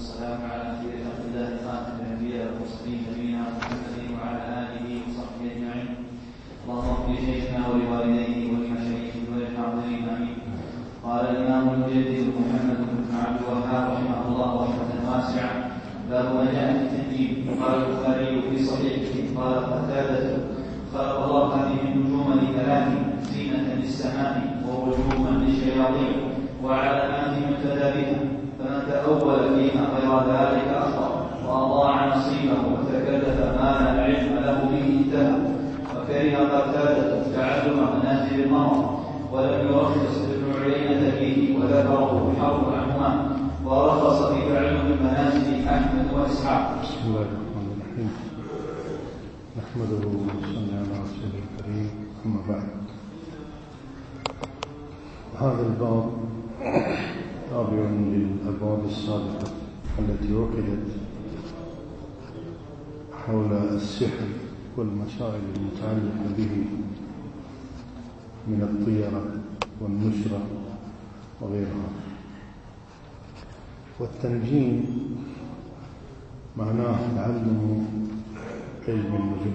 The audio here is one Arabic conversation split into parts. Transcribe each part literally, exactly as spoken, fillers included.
والسلام على خير خلق الله خاتم الانبياء والمرسلين نبينا محمد وعلى اله وصحبه اجمعين. اللهم اغفر لشيخنا ولوالديه ولمشايخه وللحاضرين امين. قال الامام المجدد محمد بن عبد الوهاب رحمه الله رحمه واسعه: باب ما جاء في التنجيم. قال البخاري في صحيحه: قال قتادة: خلق الله هذه النجوم لثلاث: زينة للسماء ورجوما للشياطين وعلامات يهتدى بها، فمن تأول فيها غير ذلك أخطأ وأضاع نصيبه وتكلف ما لا علم له به انتهى. وكره قتادة تعلم منازل المرء ولم يرخص ابن عيينة فيه وذكره بحرف عنهما، ورخص في تعلم المنازل أحمد وإسحاق. بسم الله الرحمن الرحيم. نحمده ونصلي على رسوله الكريم، أما بعد. هذا الباب تابع للأبواب السابقة التي وقدت حول السحر والمسائل المتعلقة به من الطيرة والنشرة وغيرها. والتنجيم معناه تعلم علم النجوم،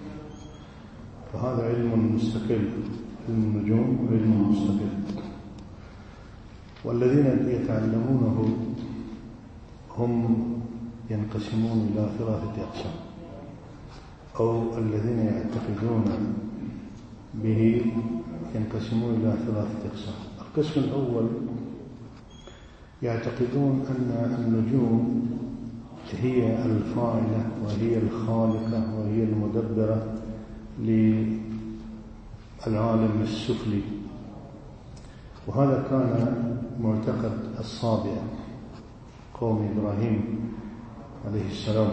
فهذا علم مستقل، علم النجوم علم مستقل. والذين يتعلمونه هم ينقسمون إلى ثلاثة أقسام، أو الذين يعتقدون به ينقسمون إلى ثلاثة أقسام. القسم الأول يعتقدون أن النجوم هي الفاعلة وهي الخالقة وهي المدبرة للعالم السفلي، وهذا كان معتقد الصابئة قوم إبراهيم عليه السلام.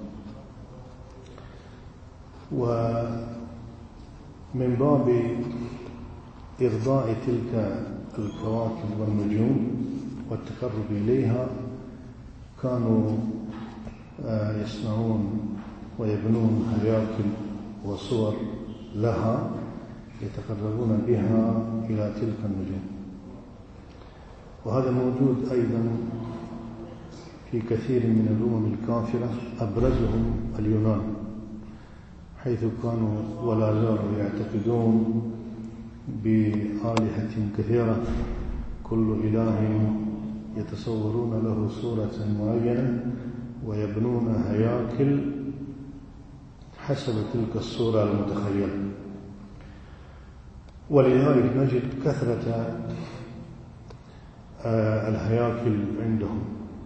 ومن باب إرضاء تلك الكواكب والنجوم والتقرب إليها كانوا يصنعون ويبنون هياكل وصور لها يتقربون بها إلى تلك النجوم. وهذا موجود أيضا في كثير من الأمم الكافرة، أبرزهم اليونان، حيث كانوا ولا زالوا يعتقدون بآلهة كثيرة، كل إله يتصورون له صورة معينة ويبنون هياكل حسب تلك الصورة المتخيلة. ولذلك نجد كثرة الهياكل عندهم،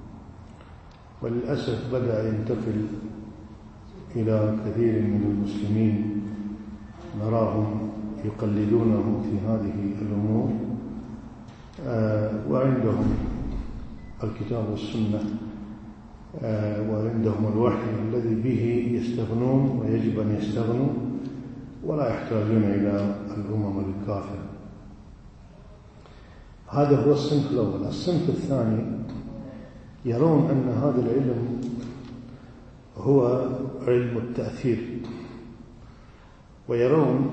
وللأسف بدأ ينتقل إلى كثير من المسلمين، نراهم يقلدونه في هذه الأمور، وعندهم الكتاب والسنة وعندهم الوحي الذي به يستغنون ويجب أن يستغنوا، ولا يحتاجون إلى الأمم الكافرة. هذا هو الصنف الأول. الصنف الثاني يرون أن هذا العلم هو علم التأثير، ويرون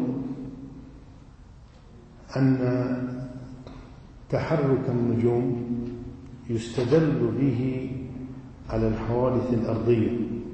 أن تحرك النجوم يستدل به على الحوادث الأرضية.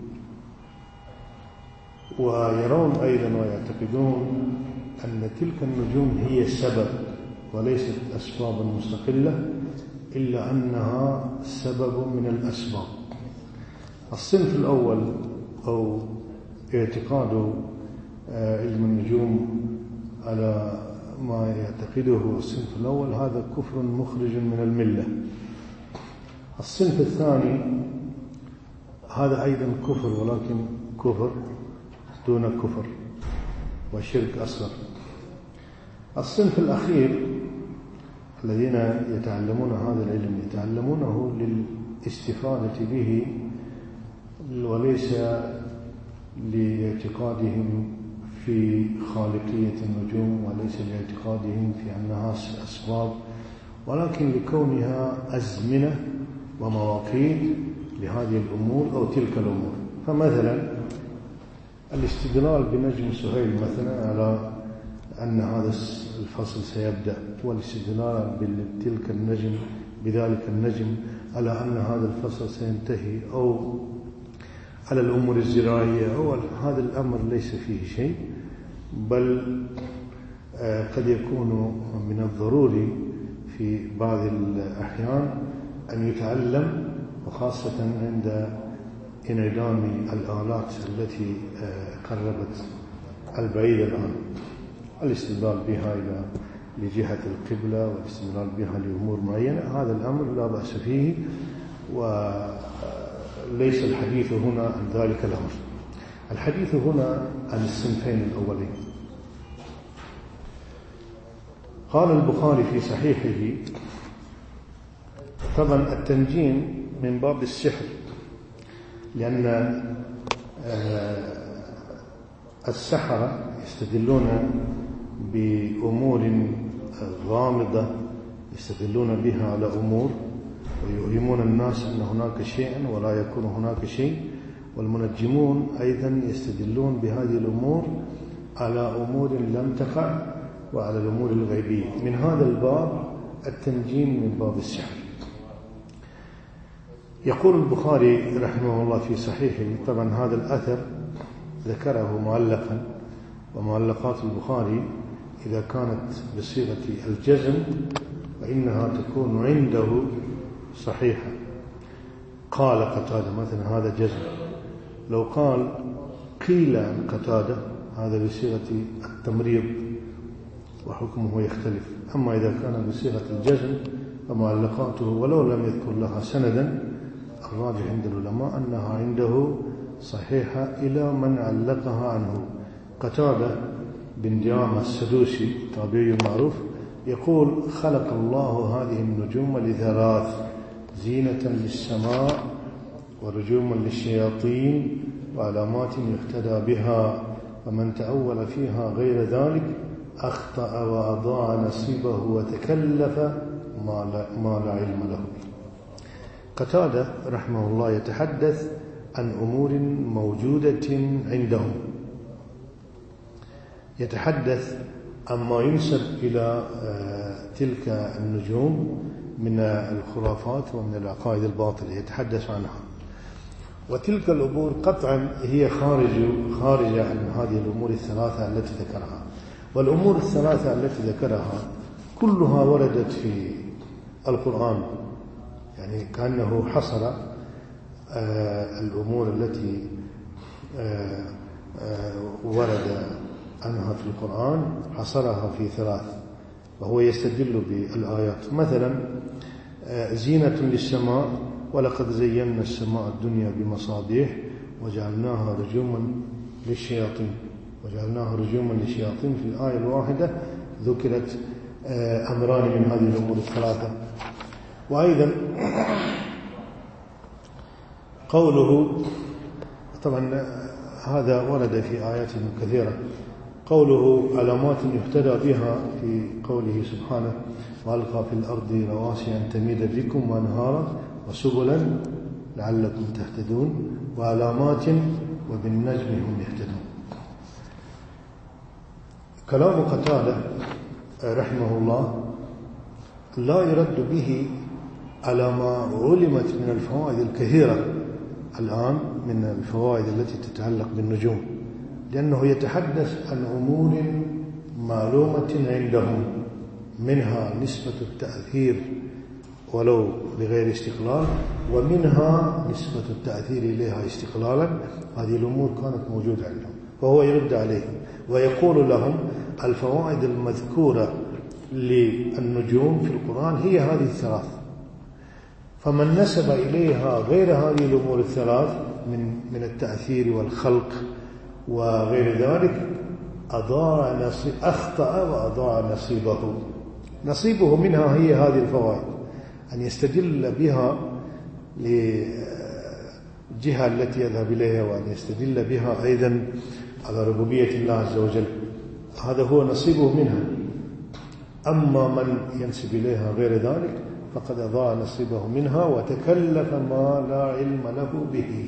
ويرون أيضا ويعتقدون أن تلك النجوم هي السبب وليست أسبابا مستقلة، إلا أنها سبب من الأسباب. الصنف الأول أو اعتقاد علم النجوم على ما يعتقده الصنف الأول هذا كفر مخرج من الملة. الصنف الثاني هذا أيضا كفر، ولكن كفر دون كفر وشرك أصغر. الصنف الأخير الذين يتعلمون هذا العلم يتعلمونه للاستفادة به وليس لاعتقادهم في خالقية النجوم، وليس لاعتقادهم في أنها أسباب، ولكن لكونها أزمنة ومواقيت لهذه الأمور أو تلك الأمور. فمثلا الاستدلال بنجم سهيل مثلا على أن هذا الفصل سيبدأ، والاستدلال بتلك النجم بذلك النجم على أن هذا الفصل سينتهي، أو على الأمور الزراعية، أو هذا الأمر ليس فيه شيء، بل قد يكون من الضروري في بعض الأحيان أن يتعلم، وخاصة عند انعدام الآلات التي قربت البعيد الآن، الاستدلال بها إلى لجهة القبلة والاستدلال بها لأمور معينة، هذا الأمر لا بأس فيه، وليس الحديث هنا عن ذلك الأمر. الحديث هنا عن الصنفين الأولين. قال البخاري في صحيحه: طبعا التنجيم من باب السحر، لأن السحرة يستدلون بأمور غامضة، يستدلون بها على أمور ويوهمون الناس أن هناك شيئا ولا يكون هناك شيء، والمنجمون أيضا يستدلون بهذه الأمور على أمور لم تقع وعلى الأمور الغيبية. من هذا الباب التنجيم من باب السحر. يقول البخاري رحمه الله في صحيحه، طبعا هذا الأثر ذكره معلقا، ومعلقات البخاري إذا كانت بصيغة الجزم فإنها تكون عنده صحيحة. قال قتادة مثلا هذا جزم، لو قال قيل عن قتادة هذا بصيغة التمريض وحكمه يختلف. أما إذا كان بصيغة الجزم فمعلقاته ولو لم يذكر لها سندا، الراجح عند العلماء أنها عنده صحيحة إلى من علقها عنه. قتادة بن دعامة السدوسي تابعي معروف يقول: خلق الله هذه النجوم لثلاث: زينة للسماء، ورجوما للشياطين، وعلامات يهتدى بها، فمن تأول فيها غير ذلك أخطأ وأضاع نصيبه وتكلف ما لا, ما لا علم له. قتادة رحمه الله يتحدث عن أمور موجودة عندهم، يتحدث عما ينسب إلى تلك النجوم من الخرافات ومن العقائد الباطلة، يتحدث عنها. وتلك الأمور قطعا هي خارج خارجة عن هذه الأمور الثلاثة التي ذكرها. والأمور الثلاثة التي ذكرها كلها وردت في القرآن، يعني كأنه حصر الأمور التي ورد عنها في القرآن، حصرها في ثلاث، وهو يستدل بالآيات. مثلا زينة للسماء: ولقد زينا السماء الدنيا بمصابيح وجعلناها رجوما للشياطين. وجعلناها رجوما للشياطين في الآية الواحدة ذكرت أمران من هذه الأمور الثلاثة. وأيضا قوله، طبعا هذا ورد في آيات كثيرة، قوله علامات يهتدى بها في قوله سبحانه: وألقى في الأرض رواسي أن تميد بكم وأنهارا وسبلا لعلكم تهتدون وعلامات وبالنجم هم يهتدون. كلام قتادة رحمه الله لا يرد به على ما علمت من الفوائد الكثيرة الآن من الفوائد التي تتعلق بالنجوم، لأنه يتحدث عن أمور معلومة عندهم، منها نسبة التأثير ولو بغير استقلال، ومنها نسبة التأثير إليها استقلالا. هذه الأمور كانت موجودة عندهم، فهو يرد عليهم ويقول لهم: الفوائد المذكورة للنجوم في القرآن هي هذه الثلاث، فمن نسب إليها غير هذه الأمور الثلاث من من التأثير والخلق وغير ذلك أضاع نصيب أخطأ وأضاع نصيبه. نصيبه منها هي هذه الفوائد، أن يستدل بها للجهة التي يذهب إليها، وأن يستدل بها أيضا على ربوبية الله عز وجل، هذا هو نصيبه منها. أما من ينسب إليها غير ذلك فقد أضاع نصيبه منها وتكلف ما لا علم له به.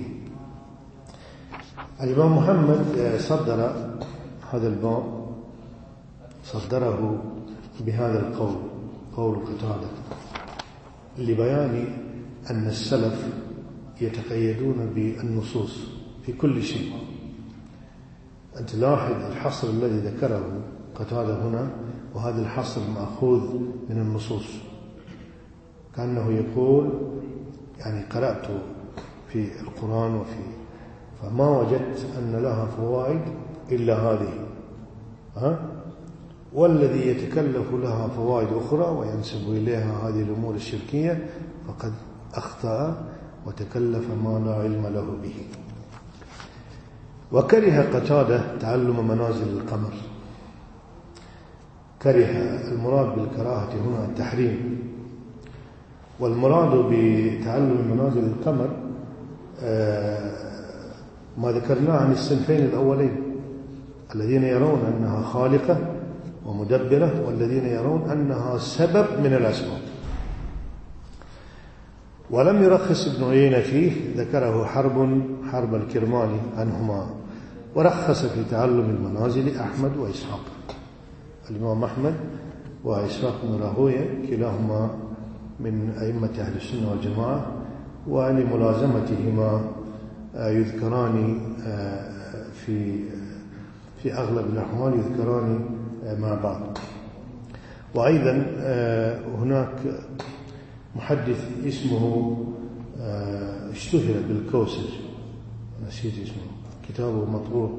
الإمام محمد صدر هذا الباب، صدره بهذا القول، قول قتادة: لبيان أن السلف يتقيدون بالنصوص في كل شيء. أنت لاحظ الحصر الذي ذكره قتادة هنا، وهذا الحصر مأخوذ من النصوص، كأنه يقول يعني قرأت في القرآن وفي فما وجدت أن لها فوائد إلا هذه، ها؟ والذي يتكلف لها فوائد أخرى وينسب إليها هذه الأمور الشركية فقد أخطأ وتكلف ما لا علم له به. وكره قتادة تعلم منازل القمر. كره، المراد بالكراهة هنا التحريم، والمراد بتعلم منازل القمر ما ذكرناه عن الصنفين الأولين، الذين يرون أنها خالقة ومدبرة، والذين يرون أنها سبب من الأسباب. ولم يرخص ابن عيينة فيه، ذكره حرب حرب الكرماني عنهما، ورخص في تعلم المنازل أحمد وإسحاق. الإمام أحمد وإسحاق بن راهويه كلاهما من أئمة أهل السنة والجماعة، ولملازمتهما يذكران في في أغلب الأحوال يذكران مع بعض. وأيضا هناك محدث اسمه اشتهر بالكوسج، نسيت اسمه، كتابه مطبوع،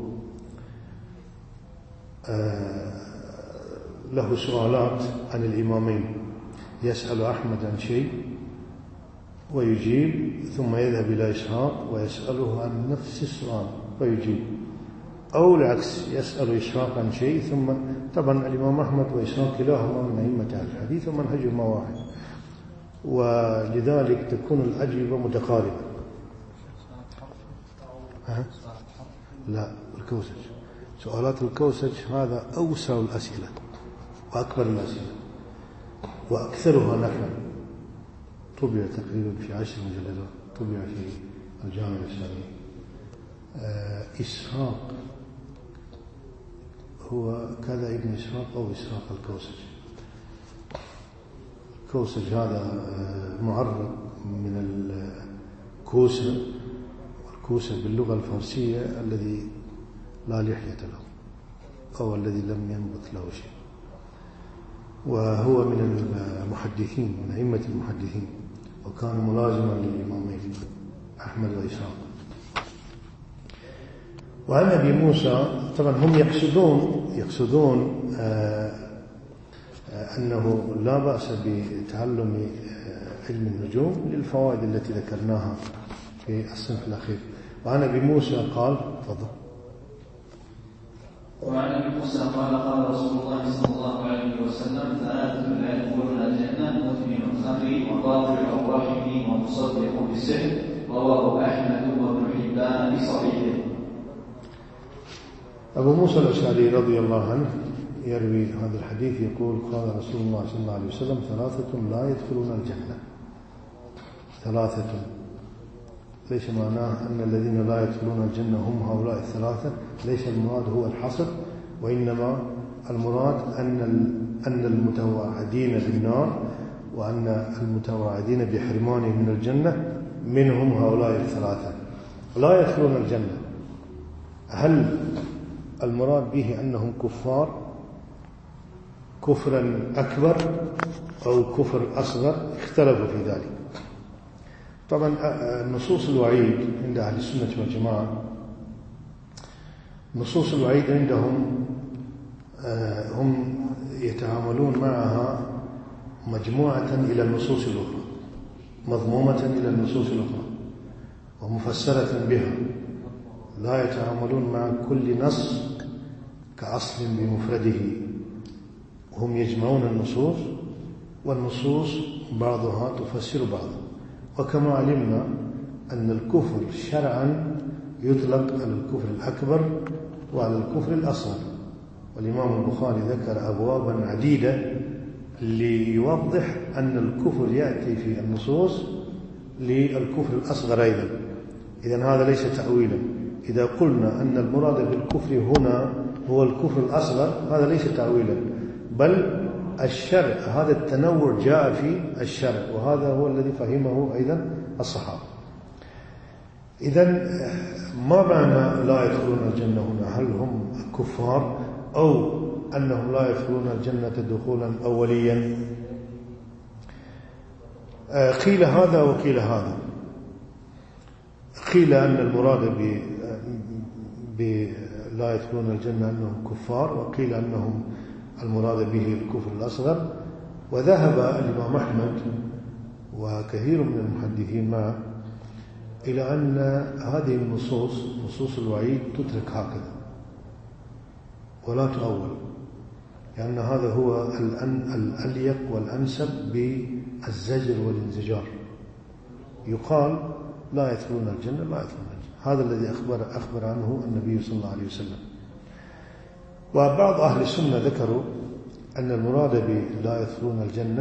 له سؤالات عن الإمامين، يسأل أحمد عن شيء ويجيب، ثم يذهب إلى إسحاق ويسأله عن نفس السؤال ويجيب، أو العكس، يسأل إسحاق عن شيء ثم، طبعا الإمام أحمد وإسحاق كلاهما من أئمة الحديث ومنهجهما واحد، ولذلك تكون الأجوبة متقاربة. ها؟ لا، الكوسج، سؤالات الكوسج هذا أوسع الأسئلة وأكبر الأسئلة وأكثرها نفعا، طبع تقريبا في عشر مجلدات، طبع في الجامعة الإسلامية. آه إسحاق هو كذا ابن إسحاق أو إسحاق الكوسج. الكوسج هذا معرب من الكوسة، والكوسة باللغة الفارسية الذي لا لحية له أو الذي لم ينبت له شيء، وهو من المحدثين، من أئمة المحدثين، وكان ملازما للإمامين أحمد وإسحاق. وعن أبي موسى، طبعا هم يقصدون يقصدون آه أنه لا بأس بتعلم علم النجوم للفوائد التي ذكرناها في الصنف الأخير. وعن أبي موسى قال، تفضل. وعن أبي موسى قال قال رسول الله صلى الله عليه وسلم: ثلاثة لا يدخلون الجنة: مدمن الخمر وقاطع الرحم ومصدق بالسحر. رواه أحمد وابن حبان بصحيحه. أبو موسى الأشعري رضي الله عنه يروي هذا الحديث، يقول: قال رسول الله صلى الله عليه وسلم: ثلاثة لا يدخلون الجنة. ثلاثة ليس معناه أن الذين لا يدخلون الجنة هم هؤلاء الثلاثة، ليس المراد هو الحصر، وإنما المراد أن أن المتوعدين بالنار وأن المتوعدين بحرمان من الجنة منهم هؤلاء الثلاثة لا يدخلون الجنة. هل المراد به أنهم كفار كفرا أكبر أو كفر أصغر؟ اختلفوا في ذلك. طبعا نصوص الوعيد عند أهل السنة والجماعة، نصوص الوعيد عندهم هم يتعاملون معها مجموعة إلى النصوص الأخرى، مضمومة إلى النصوص الأخرى ومفسرة بها، لا يتعاملون مع كل نص كأصل بمفرده، وهم يجمعون النصوص، والنصوص بعضها تفسر بعضها. وكما علمنا أن الكفر شرعا يطلق على الكفر الأكبر وعلى الكفر الأصغر، والإمام البخاري ذكر أبوابا عديدة ليوضح أن الكفر يأتي في النصوص للكفر الأصغر أيضا. إذن هذا ليس تأويلا. إذا قلنا أن المراد بالكفر هنا هو الكفر الأصغر، هذا ليس تأويلا، بل الشرع، هذا التنوع جاء في الشرع، وهذا هو الذي فهمه أيضا الصحابة. إذن ما معنى لا يدخلون الجنة هنا؟ هل هم كفار أو أنهم لا يدخلون الجنة دخولا أوليا؟ قيل هذا وقيل هذا. قيل أن المراد ب ب لا يدخلون الجنة أنهم كفار، وقيل أنهم المراد به الكفر الأصغر. وذهب الإمام أحمد وكثير من المحدثين معه إلى أن هذه النصوص نصوص الوعيد تترك هكذا ولا تؤول، لأن هذا هو الأليق والأنسب بالزجر والانزجار. يقال لا يدخلون الجنة لا يدخلون الجنة، هذا الذي أخبر, أخبر عنه النبي صلى الله عليه وسلم. وبعض أهل السنة ذكروا أن المراد بلا يدخلون الجنة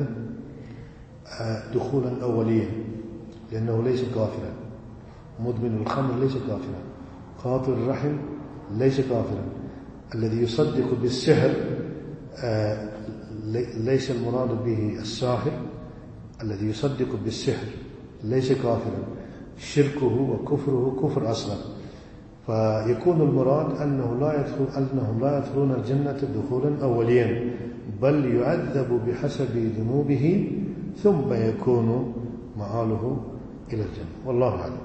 دخولا أوليا، لأنه ليس كافرا. مدمن الخمر ليس كافرا، قاطع الرحم ليس كافرا، الذي يصدق بالسحر ليس المراد به الساحر، الذي يصدق بالسحر ليس كافرا، شركه وكفره كفر أصغر. فيكون المراد أنه لا يدخل أنهم لا يدخلون الجنة دخولا أوليا، بل يعذب بحسب ذنوبه ثم يكون مآله إلى الجنة، والله أعلم.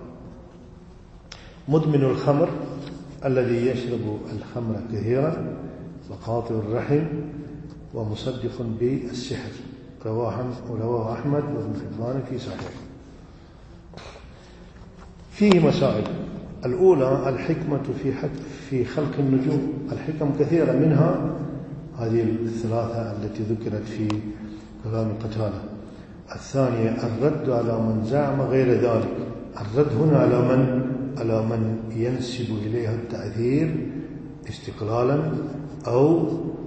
مدمن الخمر الذي يشرب الخمر كثيرا، وقاطع الرحم، ومصدق بالسحر، رواه أحمد وابن حبان في صحيح. فيه مسائل. الأولى الحكمة في في خلق النجوم. الحكم كثيرة، منها هذه الثلاثة التي ذكرت في كلام قتادة. الثانية الرد على من زعم غير ذلك. الرد هنا على من على من ينسب إليها التأثير استقلالا أو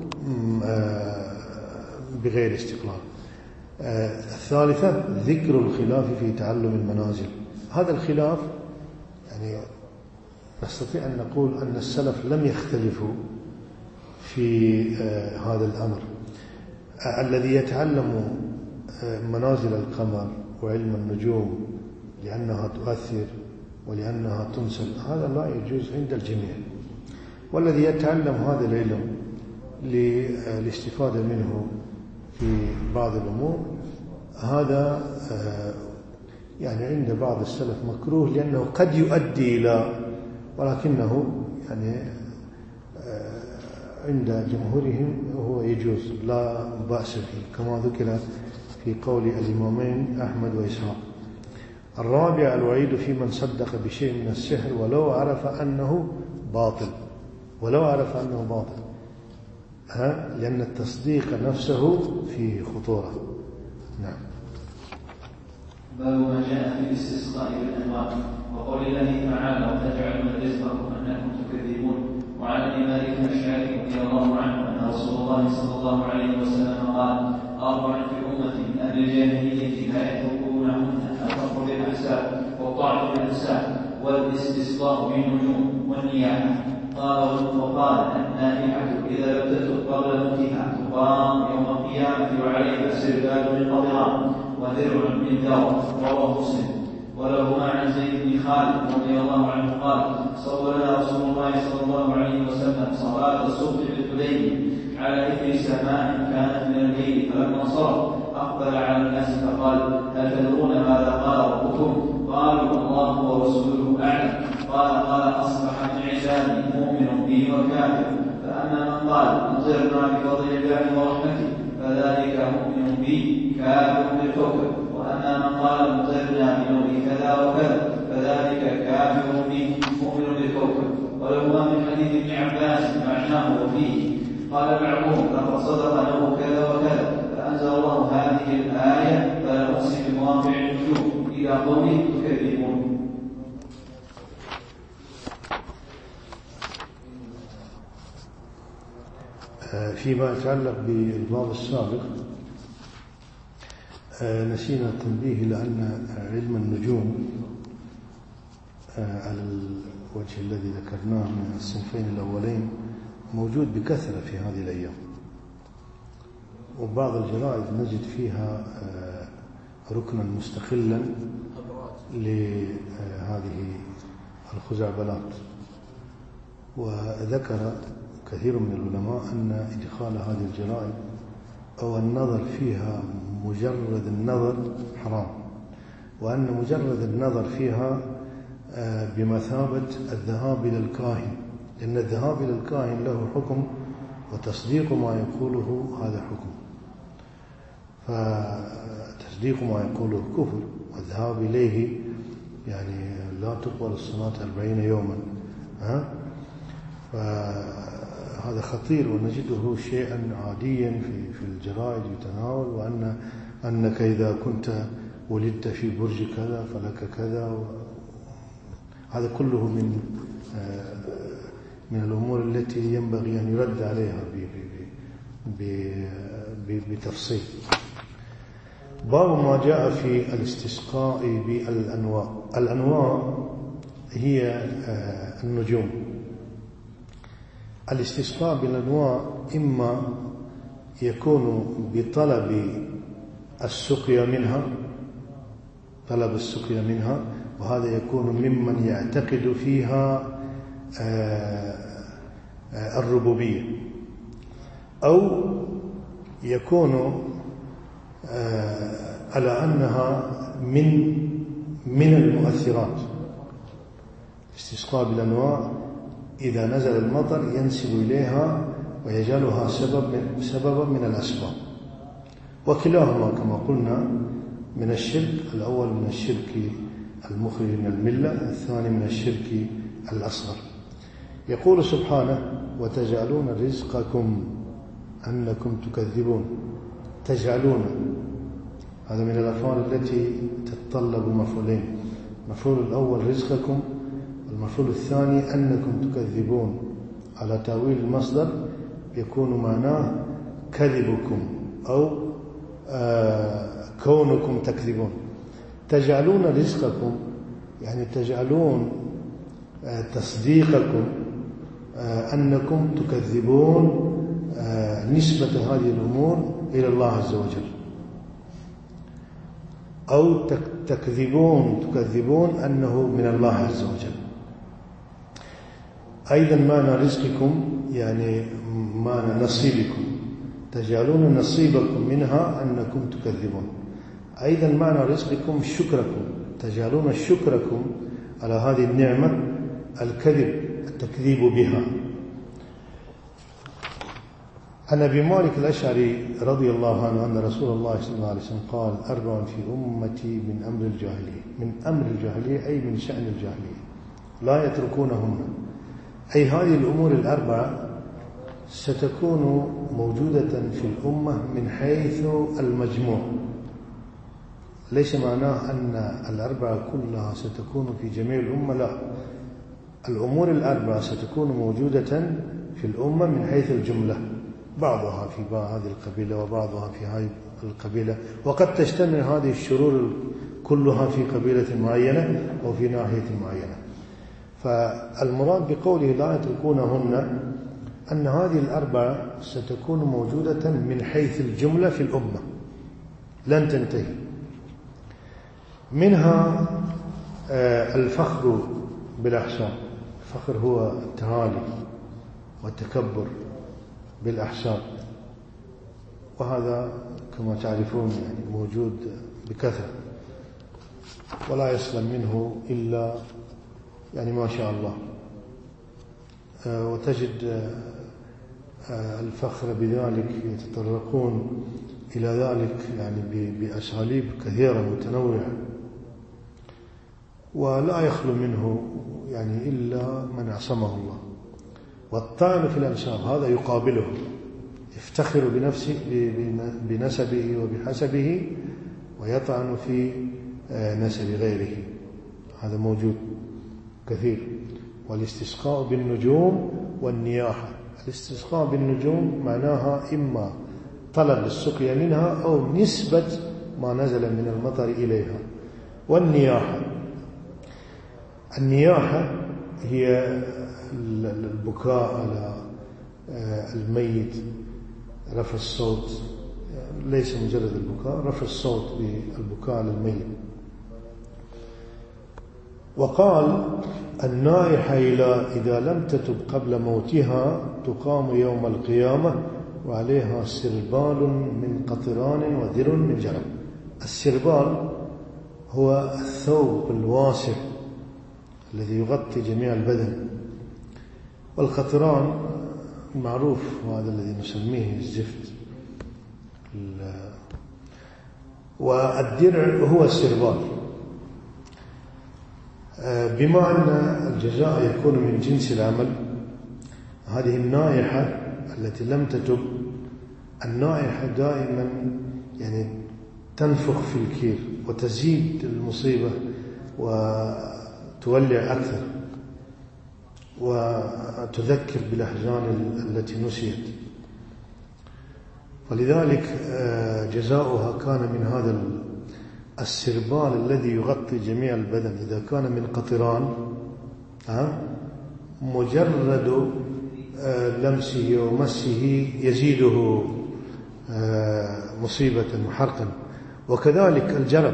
بغير استقلال. الثالثة ذكر الخلاف في تعلم المنازل. هذا الخلاف يعني نستطيع أن نقول أن السلف لم يختلفوا في هذا الأمر. الذي يتعلم منازل القمر وعلم النجوم لأنها تؤثر ولأنها تنسل، هذا لا يجوز عند الجميع. والذي يتعلم هذا العلم للاستفادة منه في بعض الأمور، هذا يعني عند بعض السلف مكروه، لأنه قد يؤدي إلى، ولكنه يعني عند جمهورهم هو يجوز لا بأس به، كما ذكر في قول الإمامين أحمد وإسحاق. الرابع الوعيد في من صدق بشيء من السحر ولو عرف أنه باطل، ولو عرف أنه باطل، ها؟ لأن التصديق نفسه فيه خطورة. نعم. باب ما جاء في الاستسقاء بالأنواع، وقول الله تعالى وتجعلون رزقكم أنكم تكذبون. وعن ابي مالك الاشعري رضي الله عنه ان رسول الله صلى الله عليه وسلم قال: اربع في امتي من اهل الجاهليه لا يتركونهن: الفقر بالاحساب، والطعن بالانساب، والاستسقاء بالنجوم، والنياحه. قال وقال: النائحه اذا لم تتب قبل موتها تقام يوم القيامه وعليها سربال من قطران ودرع من ذر. رواه مسلم. ولهما عن زيد بن خالد رضي الله عنه قال: صلى لنا رسول الله صلى الله عليه وسلم صلاة الصبح بالحديبية على إثر سماء كانت من الليل، فلما انصرف أقبل على الناس فقال: هل تدرون ماذا قال ربكم؟ قالوا: الله ورسوله أعلم. قال: قال: أصبح من عبادي مؤمن بي وكافر، فأما من قال: انصرنا بفضل الله ورحمته فذلك مؤمن بي كافر بالكفر، وأما من قال: انصرنا بنور كذا وكذا فذلك كافر به مؤمن بالكفر. ولهما من حديث ابن عباس معناه وفيه. قال بعضهم: لقد صدق له كذا وكذا، فأنزل الله هذه الآية: فلا أقسم بمواقع النجوم إلى قوم تكذبون. فيما يتعلق بالباب السابق نسينا التنبيه إلى أن علم النجوم على الوجه الذي ذكرناه من الصنفين الأولين موجود بكثرة في هذه الأيام، وبعض الجرائد نجد فيها ركنا مستقلا لهذه الخزعبلات. وذكر كثير من العلماء أن إدخال هذه الجرائد أو النظر فيها مجرد النظر حرام، وأن مجرد النظر فيها بمثابة الذهاب إلى الكاهن، لأن الذهاب إلى الكاهن له حكم وتصديق ما يقوله هذا حكم، فتصديق ما يقوله كفر، والذهاب إليه يعني لا تقبل الصلاة أربعين يوما. ها؟ فهذا خطير، ونجده شيئا عاديا في في الجرائد يتناول، وأن أنك إذا كنت ولدت في برج كذا فلك كذا. هذا كله من من الأمور التي ينبغي أن يرد عليها بتفصيل. باب ما جاء في الاستسقاء بالأنواع. الأنواع هي النجوم. الاستسقاء بالأنواع إما يكون بطلب السقيا منها، طلب السقيا منها، وهذا يكون ممن يعتقد فيها الربوبية، أو يكون على أنها من من المؤثرات. استسقاء بالأنواع إذا نزل المطر ينسب إليها ويجعلها سبب من سببا من الأسباب، وكلاهما كما قلنا من الشرك. الأول من الشرك المخرج من الملة، الثاني من الشرك الأصغر. يقول سبحانه: وتجعلون رزقكم أنكم تكذبون. تجعلون هذا من الأفعال التي تتطلب مفعولين، المفعول الأول رزقكم، والمفعول الثاني أنكم تكذبون. على تأويل المصدر يكون معناه كذبكم أو آه كونكم تكذبون. تجعلون رزقكم يعني تجعلون آه تصديقكم آه أنكم تكذبون آه نسبة هذه الأمور إلى الله عز وجل، أو تكذبون تكذبون أنه من الله عز وجل. أيضا معنى رزقكم يعني معنى نصيبكم، تجعلون نصيبكم منها أنكم تكذبون. أيضا معنى رزقكم شكركم، تجعلون شكركم على هذه النعمة الكذب، التكذيب بها. عن أبي مالك الأشعري رضي الله عنه أن رسول الله صلى الله عليه وسلم قال: أربع في أمتي من أمر الجاهلية. من أمر الجاهلية أي من شأن الجاهلية، لا يتركونهن. أي هذه الأمور الأربعة ستكون موجودة في الأمة من حيث المجموع، ليس معناه أن الأربعة كلها ستكون في جميع الأمة، لا، الأمور الأربعة ستكون موجودة في الأمة من حيث الجملة، بعضها في هذه القبيلة وبعضها في هذه القبيلة، وقد تجتمع هذه الشرور كلها في قبيلة معينة أو في ناحية معينة. فالمراد بقوله لا يتركونهن أن هذه الأربعة ستكون موجودة من حيث الجملة في الأمة، لن تنتهي. منها الفخر بالأحسان. الفخر هو التهالي والتكبر بالأحسان، وهذا كما تعرفون يعني موجود بكثرة، ولا يسلم منه إلا يعني ما شاء الله. وتجد الفخر بذلك يتطرقون إلى ذلك يعني بأساليب كثيرة متنوعة، ولا يخلو منه يعني إلا من عصمه الله. والطعن في الأنساب هذا يقابله، يفتخر بنفسه بنسبه وبحسبه ويطعن في نسب غيره، هذا موجود كثير. والاستسقاء بالنجوم والنياحة. الاستسقاء بالنجوم معناها إما طلب السقيا منها أو نسبة ما نزل من المطر إليها. والنياحة، النياحة هي البكاء على الميت، رفع الصوت ليس مجرد البكاء، رفع الصوت بالبكاء للميت. وقال النائحة إذا لم تتب قبل موتها تقام يوم القيامة وعليها سربال من قطران ودر من جرب. السربال هو الثوب الواسع الذي يغطي جميع البدن، والقطران معروف وهذا الذي نسميه الزفت، والدرع هو السربال. بما أن الجزاء يكون من جنس العمل، هذه النائحة التي لم تتب، النائحة دائما يعني تنفخ في الكير وتزيد المصيبة وتولع أكثر وتذكر بالأحزان التي نسيت، فلذلك جزاؤها كان من هذا السربال الذي يغطي جميع البدن. إذا كان من قطران مجرد لمسه ومسه يزيده مصيبة وحرقا، وكذلك الجرب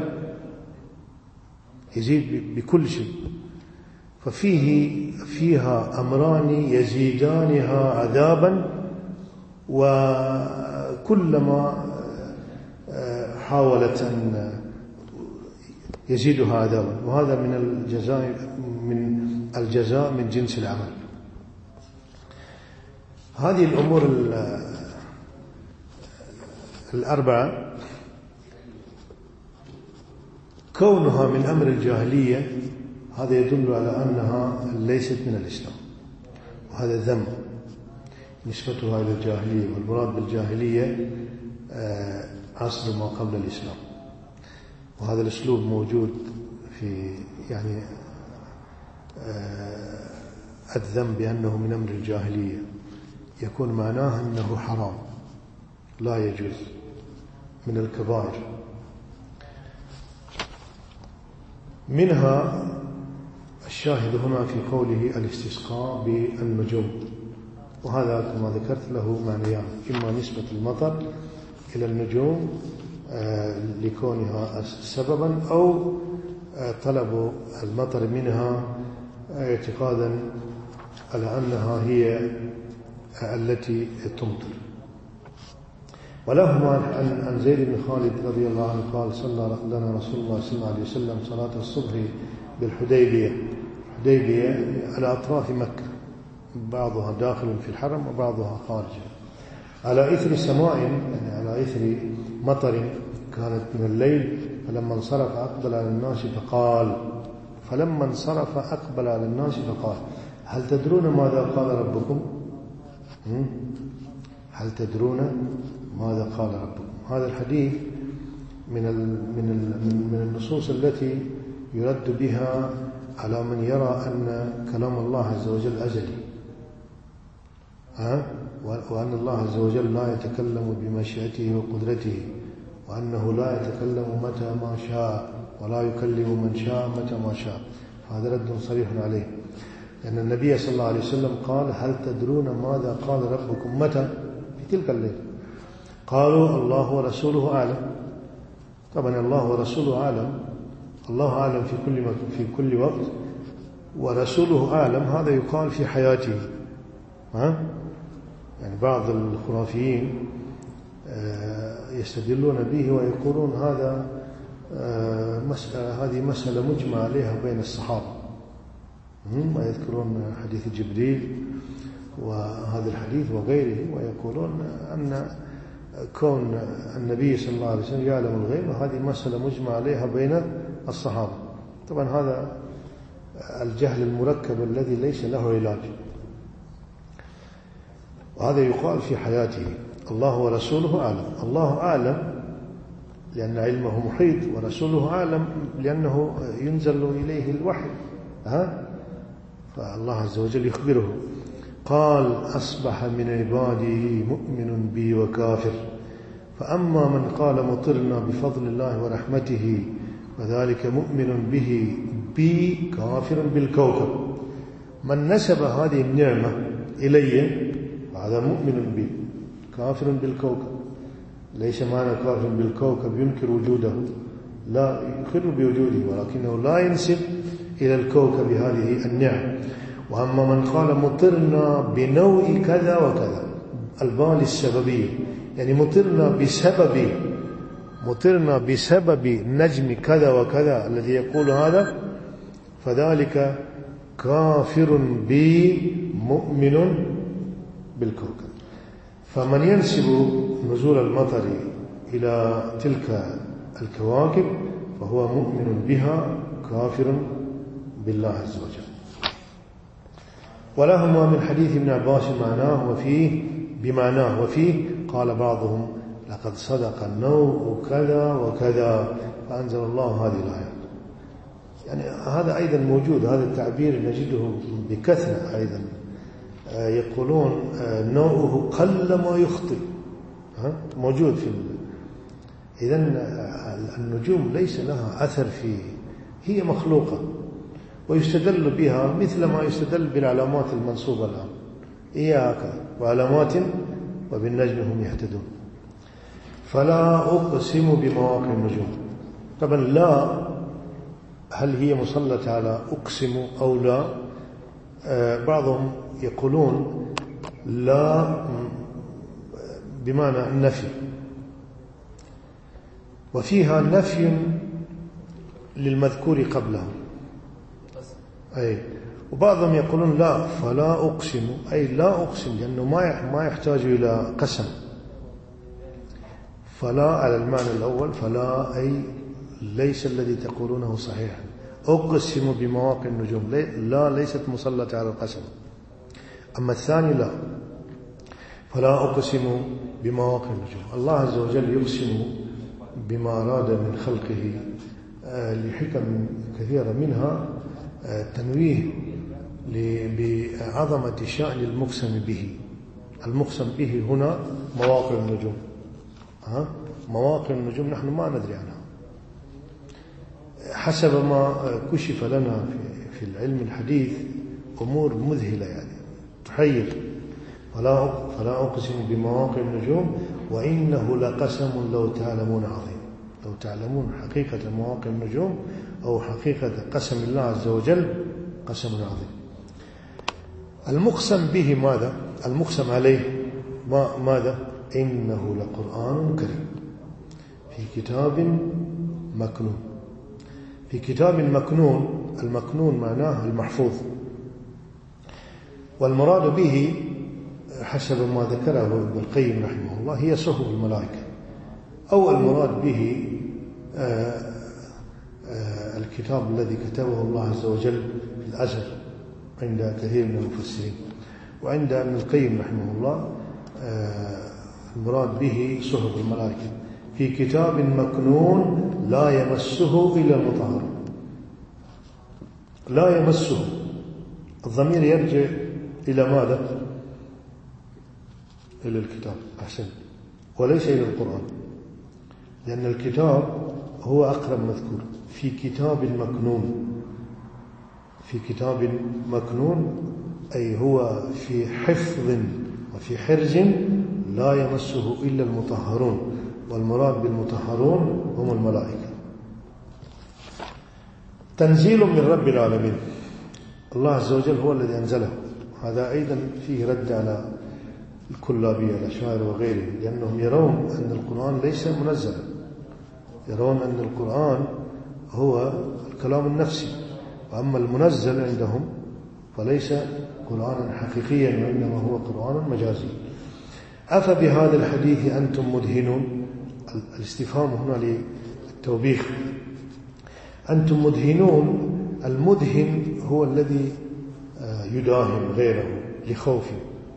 يزيد بكل شيء. ففيه فيها أمران يزيدانها عذابا، وكلما حاولت أن يزيدها عذابا، وهذا من الجزاء من الجزاء من جنس العمل. هذه الأمور الأربعة كونها من أمر الجاهلية هذا يدل على أنها ليست من الإسلام، وهذا ذنب نسبتها إلى الجاهلية، والمراد بالجاهلية عصر ما قبل الإسلام. وهذا الأسلوب موجود في يعني الذنب بأنه من أمر الجاهلية، يكون معناه أنه حرام لا يجوز من الكبائر. منها الشاهد هنا في قوله الاستسقاء بالنجوم، وهذا كما ذكرت له معنيان: إما نسبة المطر إلى النجوم لكونها سببا، أو طلب المطر منها اعتقادا على أنها هي التي تمطر. ولهما عن زيد بن خالد رضي الله عنه قال: صلى لنا رسول الله صلى الله عليه وسلم صلاة الصبح بالحديبية. الحديبية على أطراف مكة، بعضها داخل في الحرم وبعضها خارجا، على إثر سماء، يعني على إثر مطر كانت من الليل. فلما انصرف أقبل على الناس فقال فلما انصرف أقبل على الناس فقال هل تدرون ماذا قال ربكم؟ هل تدرون ماذا قال ربكم؟ هذا الحديث من من من النصوص التي يرد بها على من يرى أن كلام الله عز وجل أزلي، ها؟ وأن الله عز وجل لا يتكلم بمشيئته وقدرته، وأنه لا يتكلم متى ما شاء ولا يكلم من شاء متى ما شاء. هذا رد صريح عليه، لأن النبي صلى الله عليه وسلم قال: هل تدرون ماذا قال ربكم متى؟ في تلك الليلة. قالوا: الله ورسوله أعلم. طبعا الله ورسوله أعلم، الله أعلم في كل في كل وقت، ورسوله أعلم هذا يقال في حياته. ها؟ يعني بعض الخرافيين يستدلون به ويقولون هذا مسألة هذه مسألة مجمع عليها بين الصحابة، ويذكرون حديث جبريل وهذا الحديث وغيره، ويقولون أن كون النبي صلى الله عليه وسلم يعلم الغيب هذه مسألة مجمع عليها بين الصحابة. طبعا هذا الجهل المركب الذي ليس له علاج، وهذا يقال في حياته: الله ورسوله أعلم. الله أعلم لأن علمه محيط، ورسوله أعلم لأنه ينزل إليه الوحي، ها؟ فالله عز وجل يخبره. قال: أصبح من عبادي مؤمن بي وكافر، فأما من قال مطرنا بفضل الله ورحمته فذلك مؤمن به بي كافر بالكوكب. من نسب هذه النعمة إلي هذا مؤمن بي كافر بالكوكب، ليس معنى كافر بالكوكب ينكر وجوده، لا، يقر بوجوده ولكنه لا ينسب إلى الكوكب هذه النعم. وأما من قال مطرنا بنوع كذا وكذا، الباء السببية، يعني مطرنا بسبب مطرنا بسبب نجم كذا وكذا الذي يقول هذا، فذلك كافر بي مؤمن بالكوكب. فمن ينسب نزول المطر إلى تلك الكواكب فهو مؤمن بها كافر بالله عز وجل. ولهما من حديث ابن عباس معناه وفيه بمعناه وفيه قال بعضهم لقد صدق النوء كذا وكذا، فأنزل الله هذه الآيات. يعني هذا أيضا موجود، هذا التعبير نجده بكثرة أيضا. يقولون نوءه قل ما يخطئ، موجود في. إذن النجوم ليس لها أثر في، هي مخلوقة ويستدل بها مثل ما يستدل بالعلامات المنصوبة الآن، إياك وعلامات وبالنجم هم يهتدون. فلا أقسم بمواقع النجوم. طبعا لا، هل هي مسلطة على أقسم أو لا؟ آه بعضهم يقولون لا بمعنى النفي، وفيها نفي للمذكور قبله، أي. وبعضهم يقولون لا، فلا أقسم أي لا أقسم، لأنه ما ما يحتاج إلى قسم. فلا على المعنى الأول، فلا أي ليس الذي تقولونه صحيحا. أقسم بمواقع النجوم، لا ليست مسلطة على القسم. أما الثاني لا، فلا أقسم بمواقع النجوم. الله عز وجل يقسم بما أراد من خلقه لحكم كثيرة، منها تنويه بعظمة شأن المقسم به. المقسم به هنا مواقع النجوم. ها؟ مواقع النجوم نحن ما ندري عنها، حسب ما كشف لنا في العلم الحديث أمور مذهلة يعني تحير. فلا فلا أقسم بمواقع النجوم وإنه لقسم لو تعلمون عظيم. لو تعلمون حقيقة مواقع النجوم أو حقيقة قسم الله عز وجل قسم عظيم. المقسم به ماذا؟ المقسم عليه ما ماذا؟ إنه لقرآن كريم في كتاب مكنون. في كتاب مكنون، المكنون معناه المحفوظ، والمراد به حسب ما ذكره ابن القيم رحمه الله هي صحف الملائكة، أو المراد به آآ آآ الكتاب الذي كتبه الله عز وجل في الأزل عند كثير من المفسرين. وعند ابن القيم رحمه الله المراد به صحف الملائكة في كتاب مكنون لا يمسه إلا المطهر. لا يمسه، الضمير يرجع إلى ماذا؟ إلى الكتاب، أحسن، وليس إلى القرآن، لأن الكتاب هو أقرب مذكور. في كتاب مكنون، في كتاب مكنون أي هو في حفظ وفي حرز لا يمسه إلا المطهرون، والمراد بالمطهرون هم الملائكة. تنزيل من رب العالمين، الله عز وجل هو الذي أنزله. هذا أيضا فيه رد على الكلابية الأشاعرة وغيرهم، لأنهم يرون أن القرآن ليس منزلا، يرون أن القرآن هو الكلام النفسي، وأما المنزل عندهم فليس قرآنا حقيقيا وإنما هو قرآن مجازي. أفبهذا الحديث أنتم مدهنون؟ الاستفهام هنا للتوبيخ. أنتم مدهنون، المدهن هو الذي يداهن غيره لخوفه.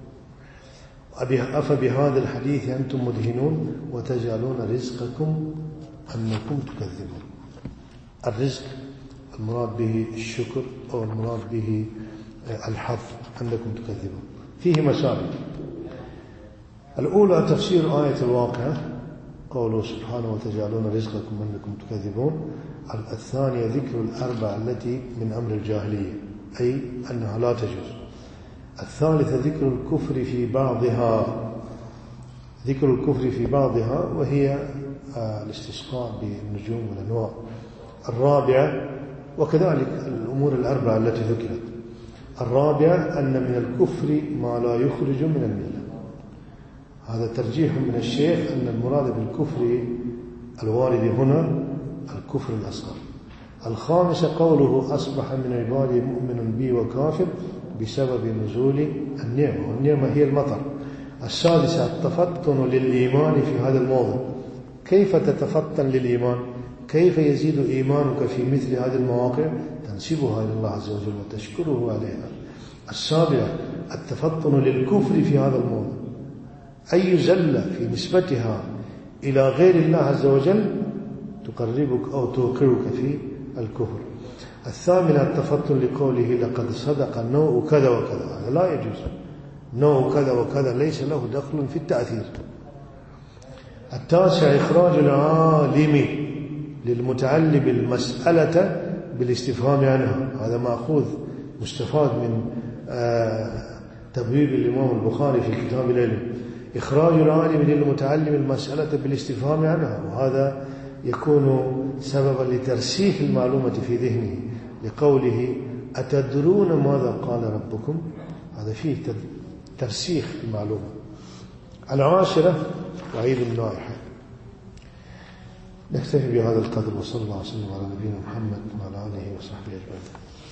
أفبهذا الحديث أنتم مدهنون وتجعلون رزقكم أنكم تكذبون. الرزق المراد به الشكر أو المراد به الحظ، أنكم تكذبون. فيه مسائل. الأولى تفسير آية الواقعة، قوله سبحانه وتجعلون رزقكم أنكم تكذبون. الثانية ذكر الأربع التي من أمر الجاهلية، أي أنها لا تجوز. الثالثة ذكر الكفر في بعضها، ذكر الكفر في بعضها وهي الاستسقاء بالنجوم والأنواع. الرابعة وكذلك الأمور الأربعة التي ذكرت. الرابعة أن من الكفر ما لا يخرج من الملة. هذا ترجيح من الشيخ أن المراد بالكفر الوارد هنا الكفر الأصغر. الخامسة قوله أصبح من عبادي مؤمن بي وكافر بسبب نزول النعمة، والنعمة هي المطر. السادسة التفطن للإيمان في هذا الموضع. كيف تتفطن للإيمان؟ كيف يزيد إيمانك في مثل هذه المواقع؟ تنسبها إلى الله عز وجل وتشكره عليها. السابعة التفطن للكفر في هذا الموضع، أي زلة في نسبتها إلى غير الله عز وجل تقربك أو توقعك في الكفر. الثامنة التفطن لقوله لقد صدق نوع كذا وكذا، هذا لا يجوز. نوع كذا وكذا ليس له دخل في التأثير. التاسع إخراج العالم للمتعلم المسألة بالاستفهام عنها. هذا مأخوذ مستفاد من تبويب الإمام البخاري في كتاب العلم. إخراج العالم للمتعلم المسألة بالاستفهام عنها، وهذا يكون سببا لترسيخ المعلومة في ذهنه لقوله أتدرون ماذا قال ربكم؟ هذا فيه ترسيخ المعلومة. العاشرة وعيد النائحة. نكتفي بهذا القدر، وصلى الله وسلم على نبينا محمد وعلى آله وصحبه أجمعين.